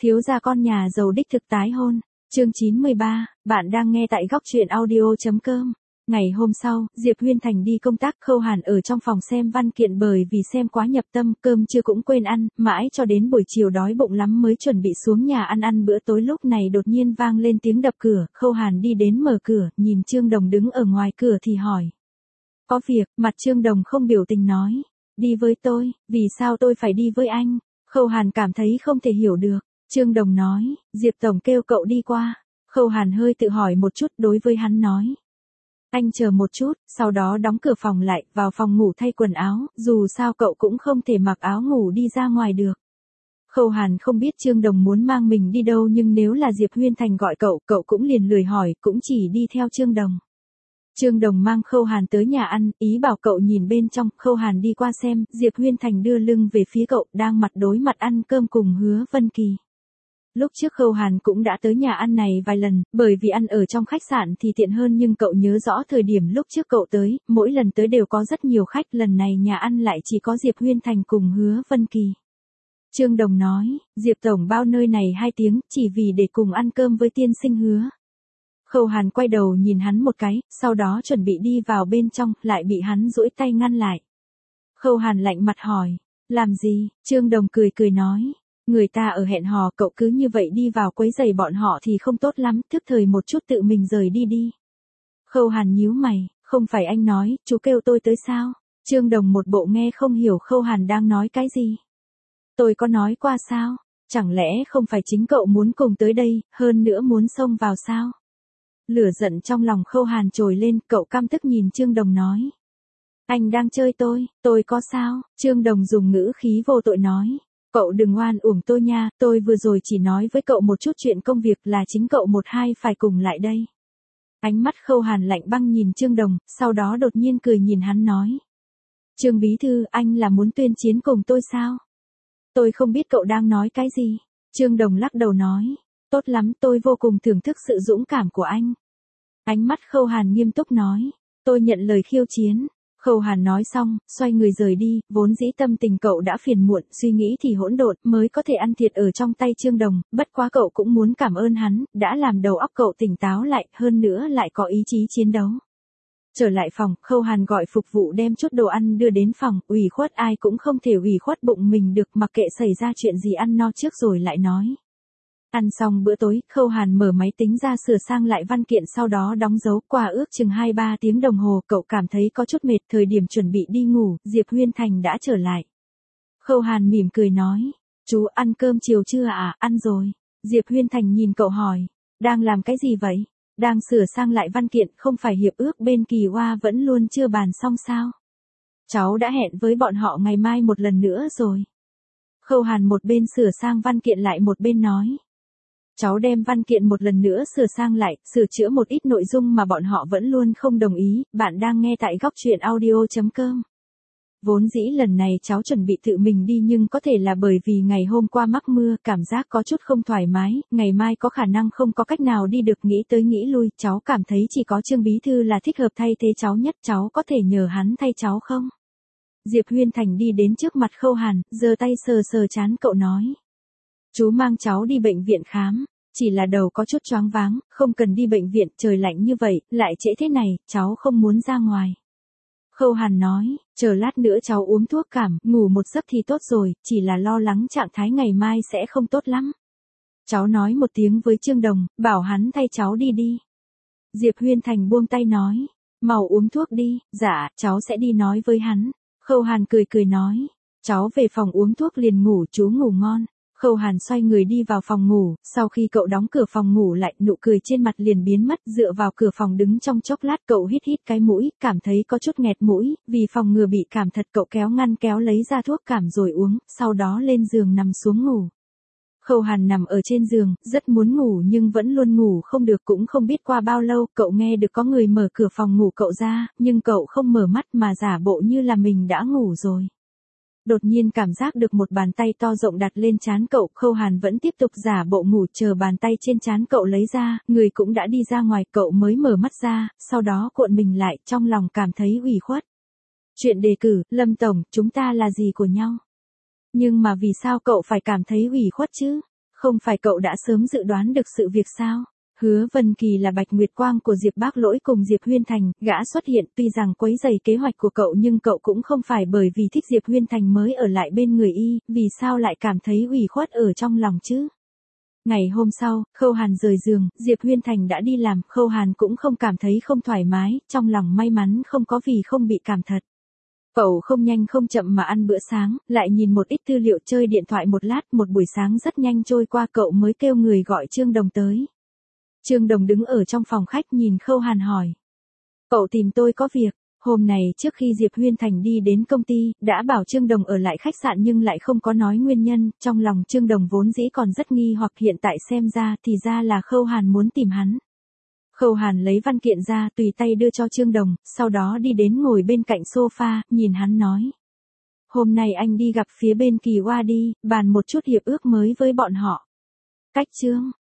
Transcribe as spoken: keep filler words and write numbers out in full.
Thiếu gia con nhà giàu đích thực tái hôn. Chương chín mươi ba, bạn đang nghe tại góc truyện audio.com. Ngày hôm sau, Diệp Huyên Thành đi công tác, Khâu Hàn ở trong phòng xem văn kiện bởi vì xem quá nhập tâm, cơm trưa cũng quên ăn, mãi cho đến buổi chiều đói bụng lắm mới chuẩn bị xuống nhà ăn ăn bữa tối. Lúc này đột nhiên vang lên tiếng đập cửa, Khâu Hàn đi đến mở cửa, nhìn Trương Đồng đứng ở ngoài cửa thì hỏi. Có việc, mặt Trương Đồng không biểu tình nói. Đi với tôi, vì sao tôi phải đi với anh? Khâu Hàn cảm thấy không thể hiểu được. Trương Đồng nói, Diệp Tổng kêu cậu đi qua. Khâu Hàn hơi tự hỏi một chút, đối với hắn nói. Anh chờ một chút, sau đó đóng cửa phòng lại, vào phòng ngủ thay quần áo, dù sao cậu cũng không thể mặc áo ngủ đi ra ngoài được. Khâu Hàn không biết Trương Đồng muốn mang mình đi đâu, nhưng nếu là Diệp Huyên Thành gọi cậu, cậu cũng liền lười hỏi, cũng chỉ đi theo Trương Đồng. Trương Đồng mang Khâu Hàn tới nhà ăn, ý bảo cậu nhìn bên trong. Khâu Hàn đi qua xem, Diệp Huyên Thành đưa lưng về phía cậu, đang mặt đối mặt ăn cơm cùng Hứa Vân Kỳ. Lúc trước Khâu Hàn cũng đã tới nhà ăn này vài lần, bởi vì ăn ở trong khách sạn thì tiện hơn, nhưng cậu nhớ rõ thời điểm lúc trước cậu tới, mỗi lần tới đều có rất nhiều khách, lần này nhà ăn lại chỉ có Diệp Huyên Thành cùng Hứa Vân Kỳ. Trương Đồng nói, Diệp Tổng bao nơi này hai tiếng, chỉ vì để cùng ăn cơm với tiên sinh Hứa. Khâu Hàn quay đầu nhìn hắn một cái, sau đó chuẩn bị đi vào bên trong, lại bị hắn duỗi tay ngăn lại. Khâu Hàn lạnh mặt hỏi, làm gì? Trương Đồng cười cười nói. Người ta ở hẹn hò, cậu cứ như vậy đi vào quấy rầy bọn họ thì không tốt lắm, thức thời một chút tự mình rời đi đi. Khâu Hàn nhíu mày, không phải anh nói, chú kêu tôi tới sao? Trương Đồng một bộ nghe không hiểu Khâu Hàn đang nói cái gì. Tôi có nói qua sao? Chẳng lẽ không phải chính cậu muốn cùng tới đây, hơn nữa muốn xông vào sao? Lửa giận trong lòng Khâu Hàn trồi lên, cậu căm tức nhìn Trương Đồng nói. Anh đang chơi tôi, tôi có sao? Trương Đồng dùng ngữ khí vô tội nói. Cậu đừng oan uổng tôi nha, tôi vừa rồi chỉ nói với cậu một chút chuyện công việc, là chính cậu một hai phải cùng lại đây. Ánh mắt Khâu Hàn lạnh băng nhìn Trương Đồng, sau đó đột nhiên cười nhìn hắn nói. Trương Bí Thư, anh là muốn tuyên chiến cùng tôi sao? Tôi không biết cậu đang nói cái gì. Trương Đồng lắc đầu nói. Tốt lắm, tôi vô cùng thưởng thức sự dũng cảm của anh. Ánh mắt Khâu Hàn nghiêm túc nói. Tôi nhận lời khiêu chiến. Khâu Hàn nói xong, xoay người rời đi, vốn dĩ tâm tình cậu đã phiền muộn, suy nghĩ thì hỗn độn, mới có thể ăn thiệt ở trong tay Trương Đồng, bất quá cậu cũng muốn cảm ơn hắn, đã làm đầu óc cậu tỉnh táo lại, hơn nữa lại có ý chí chiến đấu. Trở lại phòng, Khâu Hàn gọi phục vụ đem chút đồ ăn đưa đến phòng, ủy khuất ai cũng không thể ủy khuất bụng mình được, mặc kệ xảy ra chuyện gì ăn no trước rồi lại nói. Ăn xong bữa tối, Khâu Hàn mở máy tính ra sửa sang lại văn kiện, sau đó đóng dấu. Qua ước chừng hai ba tiếng đồng hồ, cậu cảm thấy có chút mệt, thời điểm chuẩn bị đi ngủ, Diệp Huyên Thành đã trở lại. Khâu Hàn mỉm cười nói, chú ăn cơm chiều chưa à? Ăn rồi. Diệp Huyên Thành nhìn cậu hỏi, đang làm cái gì vậy? Đang sửa sang lại văn kiện, không phải hiệp ước bên Kỳ Hoa vẫn luôn chưa bàn xong sao? Cháu đã hẹn với bọn họ ngày mai một lần nữa rồi. Khâu Hàn một bên sửa sang văn kiện lại một bên nói. Cháu đem văn kiện một lần nữa sửa sang lại, sửa chữa một ít nội dung mà bọn họ vẫn luôn không đồng ý. Bạn đang nghe tại góc truyện audio.com. Vốn dĩ lần này cháu chuẩn bị tự mình đi, nhưng có thể là bởi vì ngày hôm qua mắc mưa, cảm giác có chút không thoải mái, ngày mai có khả năng không có cách nào đi được, nghĩ tới nghĩ lui, cháu cảm thấy chỉ có Trương Bí Thư là thích hợp thay thế cháu nhất, cháu có thể nhờ hắn thay cháu không? Diệp Huyên Thành đi đến trước mặt Khâu Hàn, giơ tay sờ sờ trán cậu nói. Chú mang cháu đi bệnh viện khám. Chỉ là đầu có chút choáng váng, không cần đi bệnh viện, trời lạnh như vậy, lại trễ thế này, cháu không muốn ra ngoài. Khâu Hàn nói, chờ lát nữa cháu uống thuốc cảm, ngủ một giấc thì tốt rồi, chỉ là lo lắng trạng thái ngày mai sẽ không tốt lắm. Cháu nói một tiếng với Trương Đồng, bảo hắn thay cháu đi đi. Diệp Huyên Thành buông tay nói, mau uống thuốc đi, dạ, cháu sẽ đi nói với hắn. Khâu Hàn cười cười nói, cháu về phòng uống thuốc liền ngủ, chú ngủ ngon. Khâu Hàn xoay người đi vào phòng ngủ, sau khi cậu đóng cửa phòng ngủ lại, nụ cười trên mặt liền biến mất, dựa vào cửa phòng đứng trong chốc lát, cậu hít hít cái mũi, cảm thấy có chút nghẹt mũi, vì phòng ngừa bị cảm thật cậu kéo ngăn kéo lấy ra thuốc cảm rồi uống, sau đó lên giường nằm xuống ngủ. Khâu Hàn nằm ở trên giường, rất muốn ngủ nhưng vẫn luôn ngủ không được, cũng không biết qua bao lâu, cậu nghe được có người mở cửa phòng ngủ cậu ra, nhưng cậu không mở mắt mà giả bộ như là mình đã ngủ rồi. Đột nhiên cảm giác được một bàn tay to rộng đặt lên trán cậu, Khâu Hàn vẫn tiếp tục giả bộ ngủ, chờ bàn tay trên trán cậu lấy ra, người cũng đã đi ra ngoài, cậu mới mở mắt ra, sau đó cuộn mình lại, trong lòng cảm thấy ủy khuất. Chuyện đề cử, Lâm Tổng, chúng ta là gì của nhau? Nhưng mà vì sao cậu phải cảm thấy ủy khuất chứ? Không phải cậu đã sớm dự đoán được sự việc sao? Hứa Vân Kỳ là Bạch Nguyệt Quang của Diệp Bác Lỗi cùng Diệp Huyên Thành, gã xuất hiện tuy rằng quấy rầy kế hoạch của cậu nhưng cậu cũng không phải bởi vì thích Diệp Huyên Thành mới ở lại bên người y, vì sao lại cảm thấy ủy khuất ở trong lòng chứ? Ngày hôm sau, Khâu Hàn rời giường, Diệp Huyên Thành đã đi làm, Khâu Hàn cũng không cảm thấy không thoải mái, trong lòng may mắn không có vì không bị cảm thật. Cậu không nhanh không chậm mà ăn bữa sáng, lại nhìn một ít tư liệu chơi điện thoại một lát, một buổi sáng rất nhanh trôi qua cậu mới kêu người gọi Trương Đồng tới. Trương Đồng đứng ở trong phòng khách nhìn Khâu Hàn hỏi. Cậu tìm tôi có việc, hôm này trước khi Diệp Huyên Thành đi đến công ty, đã bảo Trương Đồng ở lại khách sạn nhưng lại không có nói nguyên nhân, trong lòng Trương Đồng vốn dĩ còn rất nghi hoặc hiện tại xem ra thì ra là Khâu Hàn muốn tìm hắn. Khâu Hàn lấy văn kiện ra tùy tay đưa cho Trương Đồng, sau đó đi đến ngồi bên cạnh sofa, nhìn hắn nói. Hôm nay anh đi gặp phía bên Kỳ Hoa đi, bàn một chút hiệp ước mới với bọn họ. Cách Trương